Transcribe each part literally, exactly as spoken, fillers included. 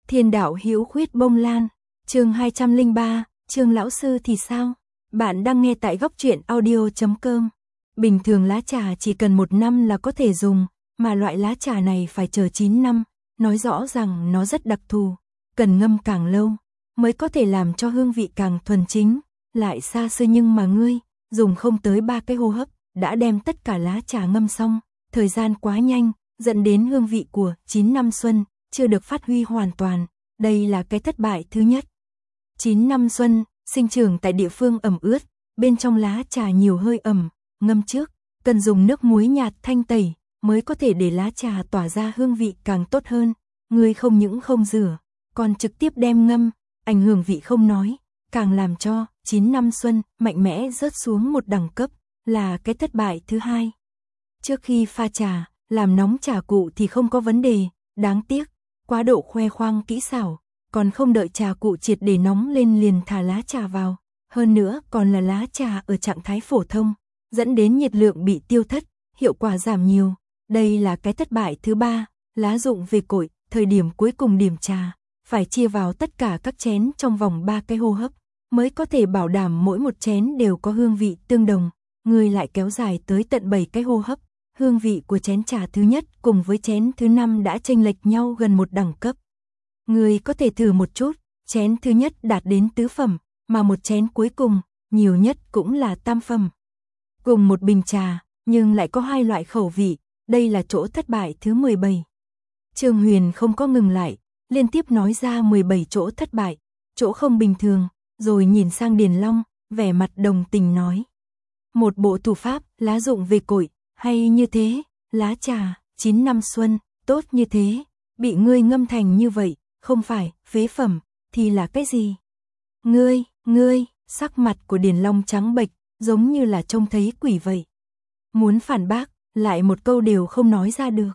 Thiên đạo hữu khuyết bông lan, chương hai trăm lẻ ba, Trương lão sư thì sao? Bạn đang nghe tại góc truyện audio chấm com. Bình thường lá trà chỉ cần một năm là có thể dùng, mà loại lá trà này phải chờ chín năm, nói rõ rằng nó rất đặc thù, cần ngâm càng lâu mới có thể làm cho hương vị càng thuần chính, lại xa xưa, nhưng mà ngươi dùng không tới ba cái hô hấp đã đem tất cả lá trà ngâm xong, thời gian quá nhanh, dẫn đến hương vị của chín năm xuân chưa được phát huy hoàn toàn, đây là cái thất bại thứ nhất. chín năm xuân sinh trưởng tại địa phương ẩm ướt, bên trong lá trà nhiều hơi ẩm, ngâm trước cần dùng nước muối nhạt thanh tẩy mới có thể để lá trà tỏa ra hương vị càng tốt hơn. Ngươi không những không rửa, còn trực tiếp đem ngâm, ảnh hưởng vị không nói, càng làm cho chín năm xuân mạnh mẽ rớt xuống một đẳng cấp, là cái thất bại thứ hai. Trước khi pha trà, làm nóng trà cụ thì không có vấn đề, đáng tiếc, quá độ khoe khoang kỹ xảo, còn không đợi trà cụ triệt để nóng lên liền thả lá trà vào, hơn nữa còn là lá trà ở trạng thái phổ thông, dẫn đến nhiệt lượng bị tiêu thất, hiệu quả giảm nhiều. Đây là cái thất bại thứ ba. Lá dụng về cội, thời điểm cuối cùng điểm trà, phải chia vào tất cả các chén trong vòng ba cái hô hấp, mới có thể bảo đảm mỗi một chén đều có hương vị tương đồng. Người lại kéo dài tới tận bảy cái hô hấp, hương vị của chén trà thứ nhất cùng với chén thứ năm đã chênh lệch nhau gần một đẳng cấp. Người có thể thử một chút, chén thứ nhất đạt đến tứ phẩm, mà một chén cuối cùng, nhiều nhất cũng là tam phẩm. Cùng một bình trà, nhưng lại có hai loại khẩu vị, đây là chỗ thất bại thứ mười bảy. Trương Huyền không có ngừng lại, liên tiếp nói ra mười bảy chỗ thất bại, chỗ không bình thường, rồi nhìn sang Điền Long, vẻ mặt đồng tình nói. Một bộ thủ pháp, lá dụng về cội, hay như thế, lá trà, chín năm xuân, tốt như thế, bị ngươi ngâm thành như vậy, không phải, phế phẩm, thì là cái gì? Ngươi, ngươi, sắc mặt của Điền Long trắng bệch, giống như là trông thấy quỷ vậy. Muốn phản bác, lại một câu đều không nói ra được.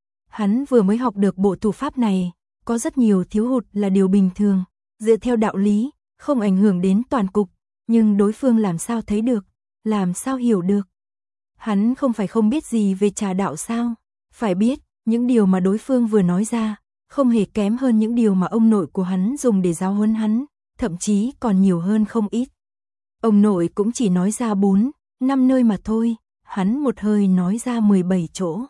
Hắn vừa mới học được bộ thủ pháp này, có rất nhiều thiếu hụt là điều bình thường, dựa theo đạo lý, không ảnh hưởng đến toàn cục, nhưng đối phương làm sao thấy được, làm sao hiểu được. Hắn không phải không biết gì về trà đạo sao, phải biết, những điều mà đối phương vừa nói ra, không hề kém hơn những điều mà ông nội của hắn dùng để giáo huấn hắn, thậm chí còn nhiều hơn không ít. Ông nội cũng chỉ nói ra bốn, năm nơi mà thôi, hắn một hơi nói ra mười bảy chỗ.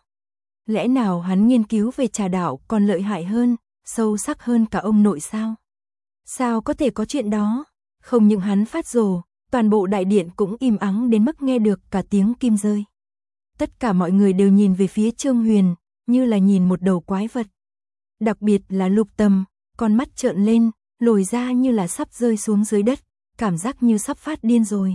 Lẽ nào hắn nghiên cứu về trà đạo còn lợi hại hơn, sâu sắc hơn cả ông nội sao? Sao có thể có chuyện đó? Không những hắn phát rồ, toàn bộ đại điện cũng im ắng đến mức nghe được cả tiếng kim rơi. Tất cả mọi người đều nhìn về phía Trương Huyền, như là nhìn một đầu quái vật. Đặc biệt là Lục Tâm, con mắt trợn lên, lồi ra như là sắp rơi xuống dưới đất, cảm giác như sắp phát điên rồi.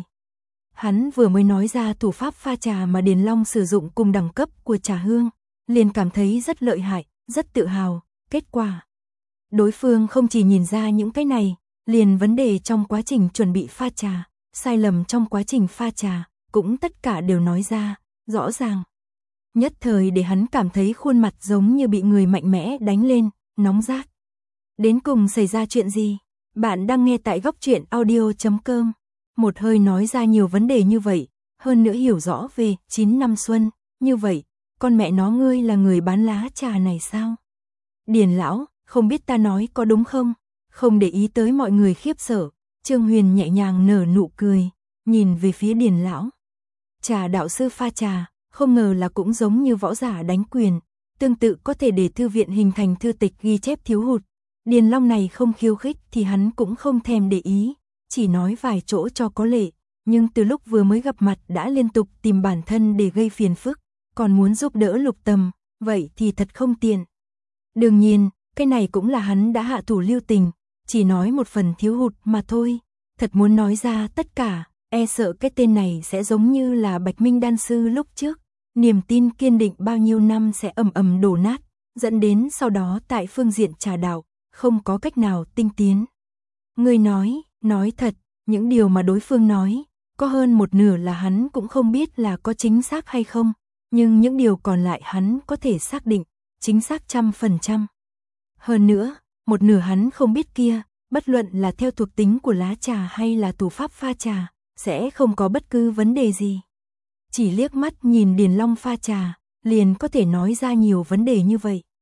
Hắn vừa mới nói ra thủ pháp pha trà mà Điền Long sử dụng cùng đẳng cấp của trà hương, liền cảm thấy rất lợi hại, rất tự hào. Kết quả, đối phương không chỉ nhìn ra những cái này, liền vấn đề trong quá trình chuẩn bị pha trà, sai lầm trong quá trình pha trà, cũng tất cả đều nói ra, rõ ràng. Nhất thời để hắn cảm thấy khuôn mặt giống như bị người mạnh mẽ đánh lên, nóng rát. Đến cùng xảy ra chuyện gì? Bạn đang nghe tại góc truyện audio chấm com. Một hơi nói ra nhiều vấn đề như vậy, hơn nữa hiểu rõ về chín năm xuân, như vậy, con mẹ nó ngươi là người bán lá trà này sao? Điền lão, không biết ta nói có đúng không? Không để ý tới mọi người khiếp sợ, Trương Huyền nhẹ nhàng nở nụ cười, nhìn về phía Điền lão. Trà đạo sư pha trà, không ngờ là cũng giống như võ giả đánh quyền, tương tự có thể để thư viện hình thành thư tịch ghi chép thiếu hụt. Điền Long này không khiêu khích thì hắn cũng không thèm để ý, chỉ nói vài chỗ cho có lệ, nhưng từ lúc vừa mới gặp mặt đã liên tục tìm bản thân để gây phiền phức, còn muốn giúp đỡ Lục Tâm, vậy thì thật không tiện. Đương nhiên, cái này cũng là hắn đã hạ thủ lưu tình, chỉ nói một phần thiếu hụt mà thôi, thật muốn nói ra tất cả, e sợ cái tên này sẽ giống như là Bạch Minh đan sư lúc trước, niềm tin kiên định bao nhiêu năm sẽ ầm ầm đổ nát, dẫn đến sau đó tại phương diện trà đạo, không có cách nào tinh tiến. Người nói, nói thật, những điều mà đối phương nói, có hơn một nửa là hắn cũng không biết là có chính xác hay không, nhưng những điều còn lại hắn có thể xác định, chính xác trăm phần trăm. Hơn nữa, một nửa hắn không biết kia, bất luận là theo thuộc tính của lá trà hay là thủ pháp pha trà, sẽ không có bất cứ vấn đề gì. Chỉ liếc mắt nhìn Điền Long pha trà, liền có thể nói ra nhiều vấn đề như vậy.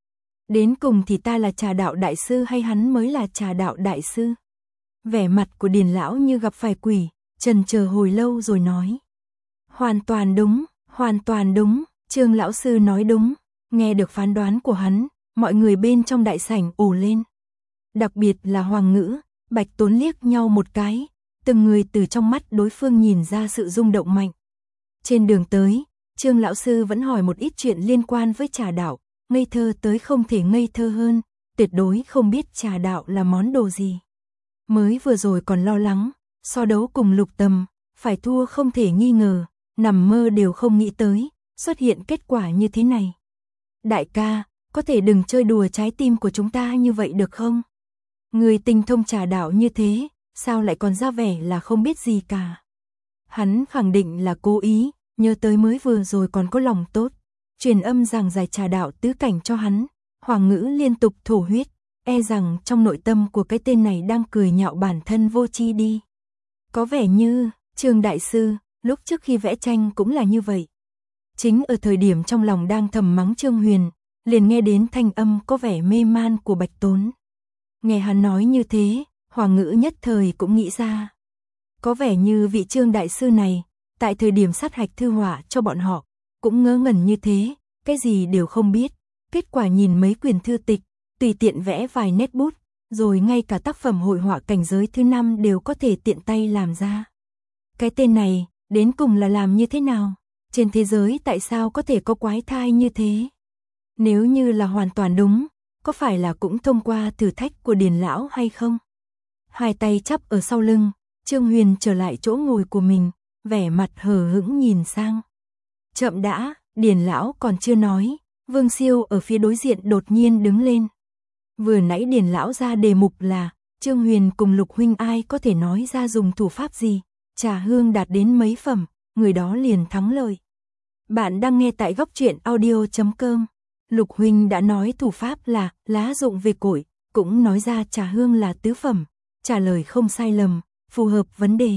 Đến cùng thì ta là trà đạo đại sư hay hắn mới là trà đạo đại sư? Vẻ mặt của Điền lão như gặp phải quỷ, chần chờ hồi lâu rồi nói. Hoàn toàn đúng, hoàn toàn đúng, Trương lão sư nói đúng. Nghe được phán đoán của hắn, mọi người bên trong đại sảnh ồ lên. Đặc biệt là Hoàng Ngữ, Bạch Tốn liếc nhau một cái, từng người từ trong mắt đối phương nhìn ra sự rung động mạnh. Trên đường tới, Trương lão sư vẫn hỏi một ít chuyện liên quan với trà đạo, ngây thơ tới không thể ngây thơ hơn, tuyệt đối không biết trà đạo là món đồ gì. Mới vừa rồi còn lo lắng, so đấu cùng Lục Tầm, phải thua không thể nghi ngờ, nằm mơ đều không nghĩ tới, xuất hiện kết quả như thế này. Đại ca, có thể đừng chơi đùa trái tim của chúng ta như vậy được không? Người tinh thông trà đạo như thế, sao lại còn ra vẻ là không biết gì cả? Hắn khẳng định là cố ý, nhớ tới mới vừa rồi còn có lòng tốt, truyền âm giảng giải trà đạo tứ cảnh cho hắn. Hoàng Ngữ liên tục thổ huyết, e rằng trong nội tâm của cái tên này đang cười nhạo bản thân vô tri đi. Có vẻ như, Trương đại sư, lúc trước khi vẽ tranh cũng là như vậy. Chính ở thời điểm trong lòng đang thầm mắng Trương Huyền, liền nghe đến thanh âm có vẻ mê man của Bạch Tốn. Nghe hắn nói như thế, Hoàng Ngữ nhất thời cũng nghĩ ra. Có vẻ như vị Trương đại sư này, tại thời điểm sát hạch thư họa cho bọn họ, cũng ngớ ngẩn như thế, cái gì đều không biết. Kết quả nhìn mấy quyển thư tịch, tùy tiện vẽ vài nét bút, rồi ngay cả tác phẩm hội họa cảnh giới thứ năm đều có thể tiện tay làm ra. Cái tên này, đến cùng là làm như thế nào? Trên thế giới tại sao có thể có quái thai như thế? Nếu như là hoàn toàn đúng, có phải là cũng thông qua thử thách của Điền lão hay không? Hai tay chắp ở sau lưng, Trương Huyền trở lại chỗ ngồi của mình, vẻ mặt hờ hững nhìn sang. Chậm đã, Điền lão còn chưa nói, Vương Siêu ở phía đối diện đột nhiên đứng lên. Vừa nãy Điền lão ra đề mục là, Trương Huyền cùng Lục huynh ai có thể nói ra dùng thủ pháp gì, trà hương đạt đến mấy phẩm, người đó liền thắng lợi. Bạn đang nghe tại góc truyện audio chấm com. Lục huynh đã nói thủ pháp là lá dụng về cội, cũng nói ra trà hương là tứ phẩm, trả lời không sai lầm, phù hợp vấn đề.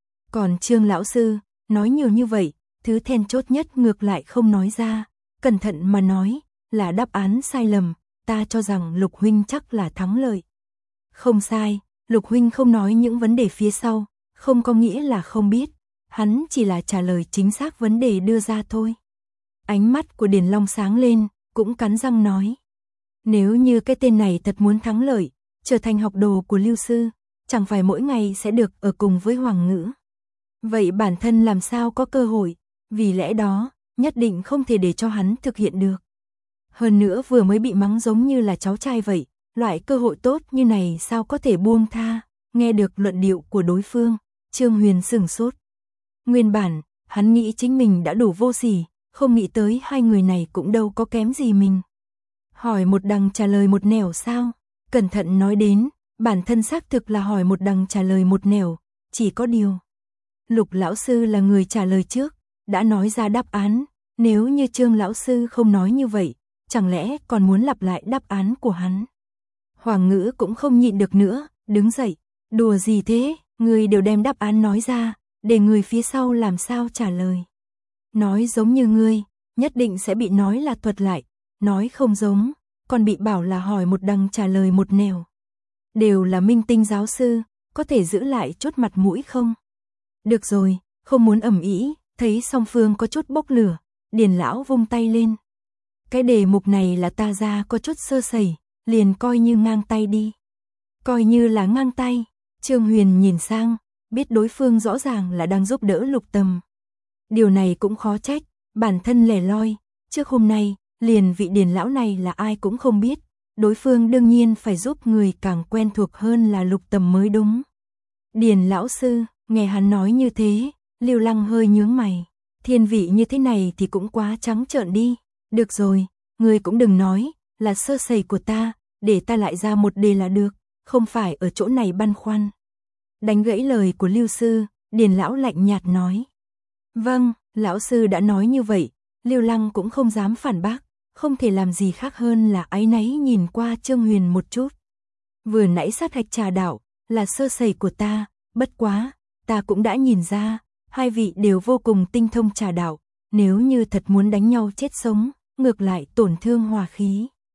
Còn Trương lão sư, nói nhiều như vậy, thứ then chốt nhất ngược lại không nói ra, cẩn thận mà nói, là đáp án sai lầm, ta cho rằng Lục huynh chắc là thắng lợi. Không sai, Lục huynh không nói những vấn đề phía sau, không có nghĩa là không biết, hắn chỉ là trả lời chính xác vấn đề đưa ra thôi. Ánh mắt của Điền Long sáng lên, cũng cắn răng nói. Nếu như cái tên này thật muốn thắng lợi, trở thành học đồ của Lưu sư, chẳng phải mỗi ngày sẽ được ở cùng với Hoàng Ngữ. Vậy bản thân làm sao có cơ hội, vì lẽ đó, nhất định không thể để cho hắn thực hiện được. Hơn nữa vừa mới bị mắng giống như là cháu trai vậy, loại cơ hội tốt như này sao có thể buông tha. Nghe được luận điệu của đối phương, Trương Huyền sửng sốt. Nguyên bản, hắn nghĩ chính mình đã đủ vô sỉ, không nghĩ tới hai người này cũng đâu có kém gì mình. Hỏi một đằng trả lời một nẻo sao? Cẩn thận nói đến, bản thân xác thực là hỏi một đằng trả lời một nẻo, chỉ có điều. Lục lão sư là người trả lời trước, đã nói ra đáp án, nếu như Trương lão sư không nói như vậy, chẳng lẽ còn muốn lặp lại đáp án của hắn? Hoàng Ngữ cũng không nhịn được nữa, đứng dậy, đùa gì thế, người đều đem đáp án nói ra, để người phía sau làm sao trả lời. Nói giống như ngươi, nhất định sẽ bị nói là thuật lại, nói không giống, còn bị bảo là hỏi một đằng trả lời một nẻo. Đều là minh tinh giáo sư, có thể giữ lại chút mặt mũi không? Được rồi, không muốn ầm ĩ, thấy song phương có chút bốc lửa, Điền lão vung tay lên. Cái đề mục này là ta ra có chút sơ sẩy, liền coi như ngang tay đi. Coi như là ngang tay, Trương Huyền nhìn sang, biết đối phương rõ ràng là đang giúp đỡ Lục Tầm. Điều này cũng khó trách, bản thân lẻ loi, trước hôm nay, liền vị Điền lão này là ai cũng không biết, đối phương đương nhiên phải giúp người càng quen thuộc hơn là Lục Tầm mới đúng. Điền lão sư, nghe hắn nói như thế, Lưu Lăng hơi nhướng mày, thiên vị như thế này thì cũng quá trắng trợn đi, được rồi, người cũng đừng nói, là sơ sẩy của ta, để ta lại ra một đề là được, không phải ở chỗ này băn khoăn. Đánh gãy lời của Lưu sư, Điền lão lạnh nhạt nói. Vâng, lão sư đã nói như vậy, Lưu Lăng cũng không dám phản bác, không thể làm gì khác hơn là áy náy nhìn qua Trương Huyền một chút. Vừa nãy sát hạch trà đạo, là sơ sẩy của ta, bất quá, ta cũng đã nhìn ra, hai vị đều vô cùng tinh thông trà đạo, nếu như thật muốn đánh nhau chết sống, ngược lại tổn thương hòa khí.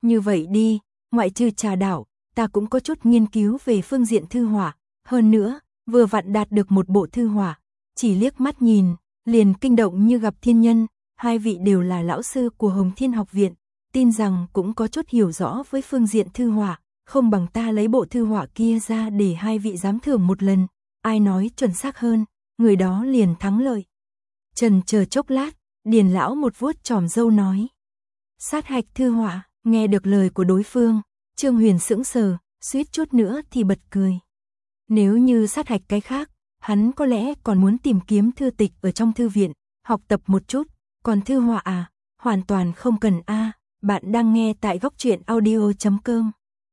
Như vậy đi, ngoại trừ trà đạo, ta cũng có chút nghiên cứu về phương diện thư họa, hơn nữa, vừa vặn đạt được một bộ thư họa, chỉ liếc mắt nhìn, liền kinh động như gặp thiên nhân, hai vị đều là lão sư của Hồng Thiên học viện, tin rằng cũng có chút hiểu rõ với phương diện thư họa, không bằng ta lấy bộ thư họa kia ra để hai vị giám thưởng một lần, ai nói chuẩn xác hơn, người đó liền thắng lợi. Trần chờ chốc lát, Điền lão một vuốt chòm râu nói. Sát hạch thư họa, nghe được lời của đối phương, Trương Huyền sững sờ, suýt chút nữa thì bật cười. Nếu như sát hạch cái khác, hắn có lẽ còn muốn tìm kiếm thư tịch ở trong thư viện, học tập một chút, còn thư họa à, hoàn toàn không cần a. Bạn đang nghe tại góc truyện audio chấm com.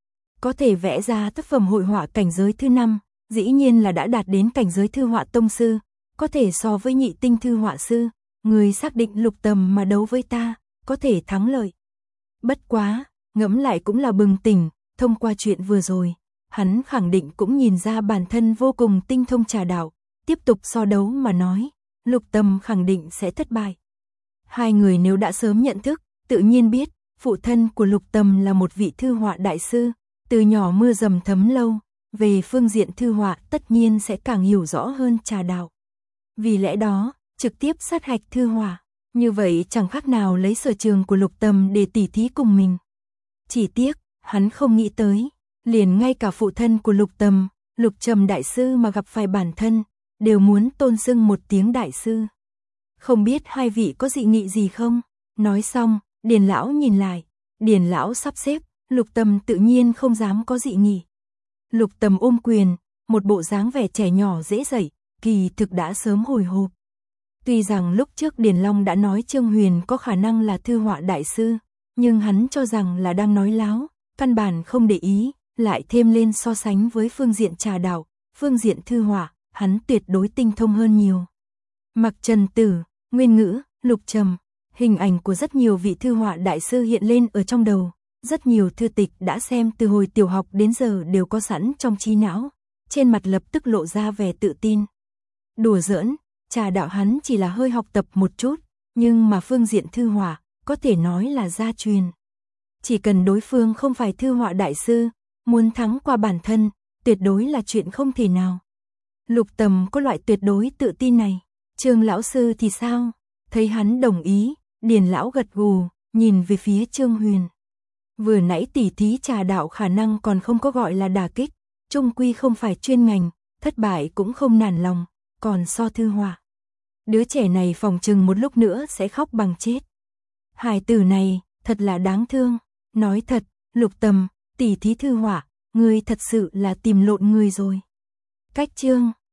Có thể vẽ ra tác phẩm hội họa cảnh giới thứ năm, dĩ nhiên là đã đạt đến cảnh giới thư họa tông sư, có thể so với nhị tinh thư họa sư, người xác định Lục Tầm mà đấu với ta, có thể thắng lợi. Bất quá, ngẫm lại cũng là bừng tỉnh, thông qua chuyện vừa rồi, hắn khẳng định cũng nhìn ra bản thân vô cùng tinh thông trà đạo, tiếp tục so đấu mà nói, Lục Tầm khẳng định sẽ thất bại. Hai người nếu đã sớm nhận thức, tự nhiên biết, phụ thân của Lục Tầm là một vị thư họa đại sư, từ nhỏ mưa dầm thấm lâu, về phương diện thư họa tất nhiên sẽ càng hiểu rõ hơn trà đạo. Vì lẽ đó, trực tiếp sát hạch thư họa, như vậy chẳng khác nào lấy sở trường của Lục Tầm để tỉ thí cùng mình. Chỉ tiếc, hắn không nghĩ tới, liền ngay cả phụ thân của Lục Tầm, Lục Trầm đại sư mà gặp phải bản thân, đều muốn tôn xưng một tiếng đại sư. Không biết hai vị có dị nghị gì không? Nói xong, Điền lão nhìn lại, Điền lão sắp xếp, Lục Tầm tự nhiên không dám có dị nghị. Lục Tầm ôm quyền, một bộ dáng vẻ trẻ nhỏ dễ dậy, kỳ thực đã sớm hồi hộp. Tuy rằng lúc trước Điền Long đã nói Trương Huyền có khả năng là thư họa đại sư, nhưng hắn cho rằng là đang nói láo, căn bản không để ý, lại thêm lên so sánh với phương diện trà đạo, phương diện thư họa, hắn tuyệt đối tinh thông hơn nhiều. Mặc Trần Tử, Nguyên Ngữ, Lục Trầm, hình ảnh của rất nhiều vị thư họa đại sư hiện lên ở trong đầu, rất nhiều thư tịch đã xem từ hồi tiểu học đến giờ đều có sẵn trong trí não, trên mặt lập tức lộ ra vẻ tự tin. Đùa giỡn, trà đạo hắn chỉ là hơi học tập một chút, nhưng mà phương diện thư họa, có thể nói là gia truyền. Chỉ cần đối phương không phải thư họa đại sư, muốn thắng qua bản thân, tuyệt đối là chuyện không thể nào. Lục Tầm có loại tuyệt đối tự tin này. Trương lão sư thì sao? Thấy hắn đồng ý, Điền lão gật gù, nhìn về phía Trương Huyền. Vừa nãy tỉ thí trà đạo khả năng còn không có gọi là đả kích, chung quy không phải chuyên ngành, thất bại cũng không nản lòng, còn so thư họa. Đứa trẻ này phòng chừng một lúc nữa sẽ khóc bằng chết. Hài tử này, thật là đáng thương. Nói thật, Lục Tầm, tỉ thí thư họa, ngươi thật sự là tìm lộn người rồi. Cách chương